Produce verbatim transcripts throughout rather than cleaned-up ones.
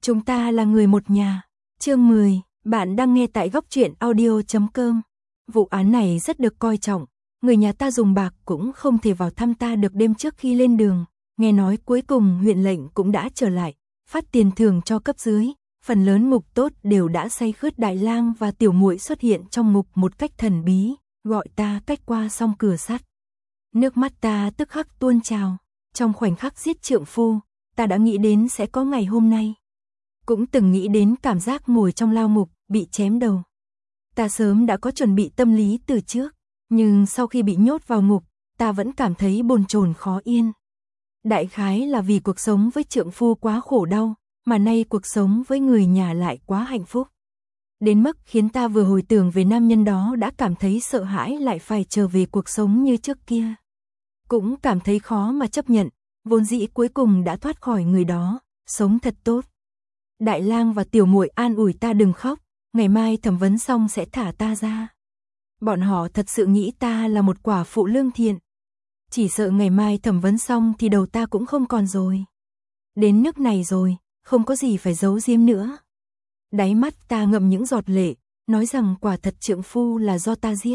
Chúng ta là người một nhà. Chương mười, bạn đang nghe tại góc truyện audio chấm com. Vụ án này rất được coi trọng, người nhà ta dùng bạc cũng không thể vào thăm ta được đêm trước khi lên đường, nghe nói cuối cùng huyện lệnh cũng đã trở lại, phát tiền thưởng cho cấp dưới, phần lớn ngục tốt đều đã say khướt. Đại lang và tiểu muội xuất hiện trong ngục một cách thần bí, gọi ta cách qua song cửa sắt. Nước mắt ta tức khắc tuôn trào, trong khoảnh khắc giết trượng phu, ta đã nghĩ đến sẽ có ngày hôm nay. Cũng từng nghĩ đến cảm giác ngồi trong lao ngục, bị chém đầu. Ta sớm đã có chuẩn bị tâm lý từ trước, nhưng sau khi bị nhốt vào ngục, ta vẫn cảm thấy bồn chồn khó yên. Đại khái là vì cuộc sống với trượng phu quá khổ đau, mà nay cuộc sống với người nhà lại quá hạnh phúc. Đến mức khiến ta vừa hồi tưởng về nam nhân đó đã cảm thấy sợ hãi lại phải trở về cuộc sống như trước kia. Cũng cảm thấy khó mà chấp nhận, vốn dĩ cuối cùng đã thoát khỏi người đó, sống thật tốt. Đại lang và tiểu muội an ủi ta đừng khóc, ngày mai thẩm vấn xong sẽ thả ta ra. Bọn họ thật sự nghĩ ta là một quả phụ lương thiện. Chỉ sợ ngày mai thẩm vấn xong thì đầu ta cũng không còn rồi. Đến nước này rồi, không có gì phải giấu giếm nữa. Đáy mắt ta ngậm những giọt lệ, nói rằng quả thật trượng phu là do ta giết.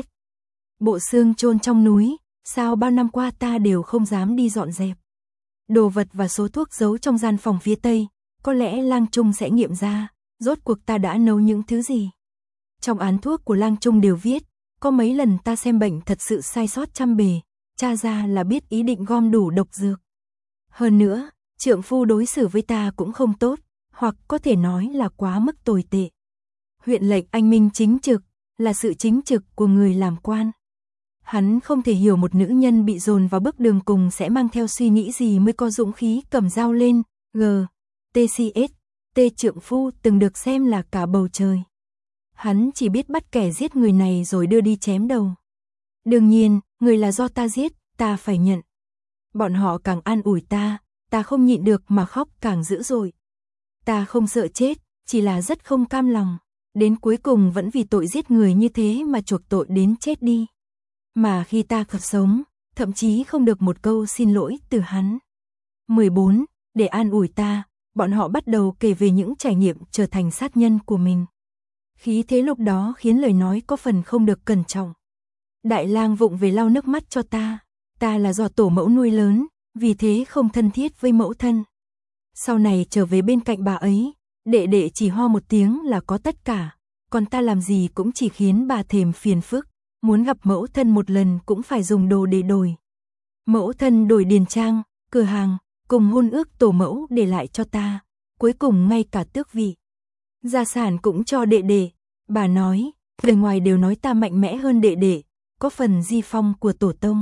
Bộ xương chôn trong núi, sao bao năm qua ta đều không dám đi dọn dẹp. Đồ vật và số thuốc giấu trong gian phòng phía tây, có lẽ Lang Trung sẽ nghiệm ra, rốt cuộc ta đã nấu những thứ gì. Trong án thuốc của Lang Trung đều viết, có mấy lần ta xem bệnh thật sự sai sót trăm bề, tra ra là biết ý định gom đủ độc dược. Hơn nữa, trượng phu đối xử với ta cũng không tốt, hoặc có thể nói là quá mức tồi tệ. Huyện lệnh anh minh chính trực, là sự chính trực của người làm quan. Hắn không thể hiểu một nữ nhân bị dồn vào bước đường cùng sẽ mang theo suy nghĩ gì mới có dũng khí cầm dao lên. G. tê xê ét, T trượng phu từng được xem là cả bầu trời. Hắn chỉ biết bắt kẻ giết người này rồi đưa đi chém đầu. Đương nhiên, người là do ta giết, ta phải nhận. Bọn họ càng an ủi ta, ta không nhịn được mà khóc càng dữ dội. Ta không sợ chết, chỉ là rất không cam lòng. Đến cuối cùng vẫn vì tội giết người như thế mà chuộc tội đến chết đi. Mà khi ta còn sống, thậm chí không được một câu xin lỗi từ hắn. mười bốn. Để an ủi ta, bọn họ bắt đầu kể về những trải nghiệm trở thành sát nhân của mình. Khí thế lúc đó khiến lời nói có phần không được cẩn trọng. Đại lang vụng về lau nước mắt cho ta. Ta là do tổ mẫu nuôi lớn, vì thế không thân thiết với mẫu thân. Sau này trở về bên cạnh bà ấy, đệ đệ chỉ ho một tiếng là có tất cả. Còn ta làm gì cũng chỉ khiến bà thèm phiền phức. Muốn gặp mẫu thân một lần cũng phải dùng đồ để đổi. Mẫu thân đổi điền trang, cửa hàng, cùng hôn ước tổ mẫu để lại cho ta. Cuối cùng ngay cả tước vị, gia sản cũng cho đệ đệ. Bà nói, bề ngoài đều nói ta mạnh mẽ hơn đệ đệ, có phần di phong của tổ tông.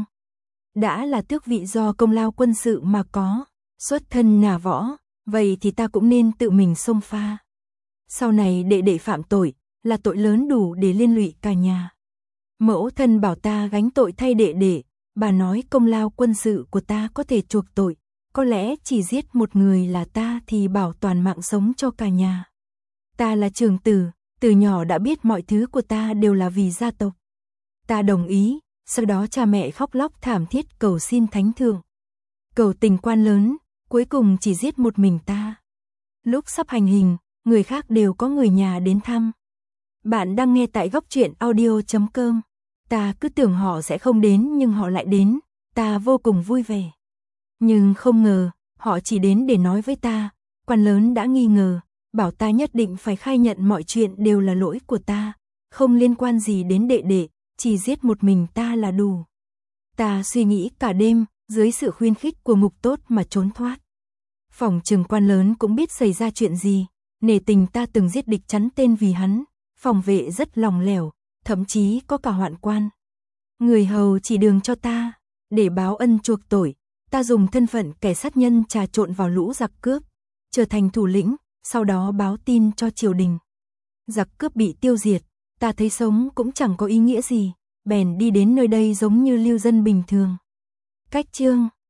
Đã là tước vị do công lao quân sự mà có, xuất thân nhà võ, vậy thì ta cũng nên tự mình xông pha. Sau này đệ đệ phạm tội, là tội lớn đủ để liên lụy cả nhà. Mẫu thân bảo ta gánh tội thay đệ đệ, bà nói công lao quân sự của ta có thể chuộc tội, có lẽ chỉ giết một người là ta thì bảo toàn mạng sống cho cả nhà. Ta là trưởng tử, từ nhỏ đã biết mọi thứ của ta đều là vì gia tộc. Ta đồng ý, sau đó cha mẹ khóc lóc thảm thiết cầu xin thánh thượng. Cầu tình quan lớn, cuối cùng chỉ giết một mình ta. Lúc sắp hành hình, người khác đều có người nhà đến thăm. Bạn đang nghe tại góc truyện audio chấm com. Ta cứ tưởng họ sẽ không đến nhưng họ lại đến, ta vô cùng vui vẻ. Nhưng không ngờ, họ chỉ đến để nói với ta, quan lớn đã nghi ngờ, bảo ta nhất định phải khai nhận mọi chuyện đều là lỗi của ta, không liên quan gì đến đệ đệ, chỉ giết một mình ta là đủ. Ta suy nghĩ cả đêm, dưới sự khuyến khích của ngục tốt mà trốn thoát. Phòng trừng quan lớn cũng biết xảy ra chuyện gì, nể tình ta từng giết địch chắn tên vì hắn, phòng vệ rất lòng lẻo, thậm chí có cả hoạn quan. Người hầu chỉ đường cho ta, để báo ân chuộc tội, ta dùng thân phận kẻ sát nhân trà trộn vào lũ giặc cướp, trở thành thủ lĩnh, sau đó báo tin cho triều đình. Giặc cướp bị tiêu diệt, ta thấy sống cũng chẳng có ý nghĩa gì, bèn đi đến nơi đây giống như lưu dân bình thường. Cách chương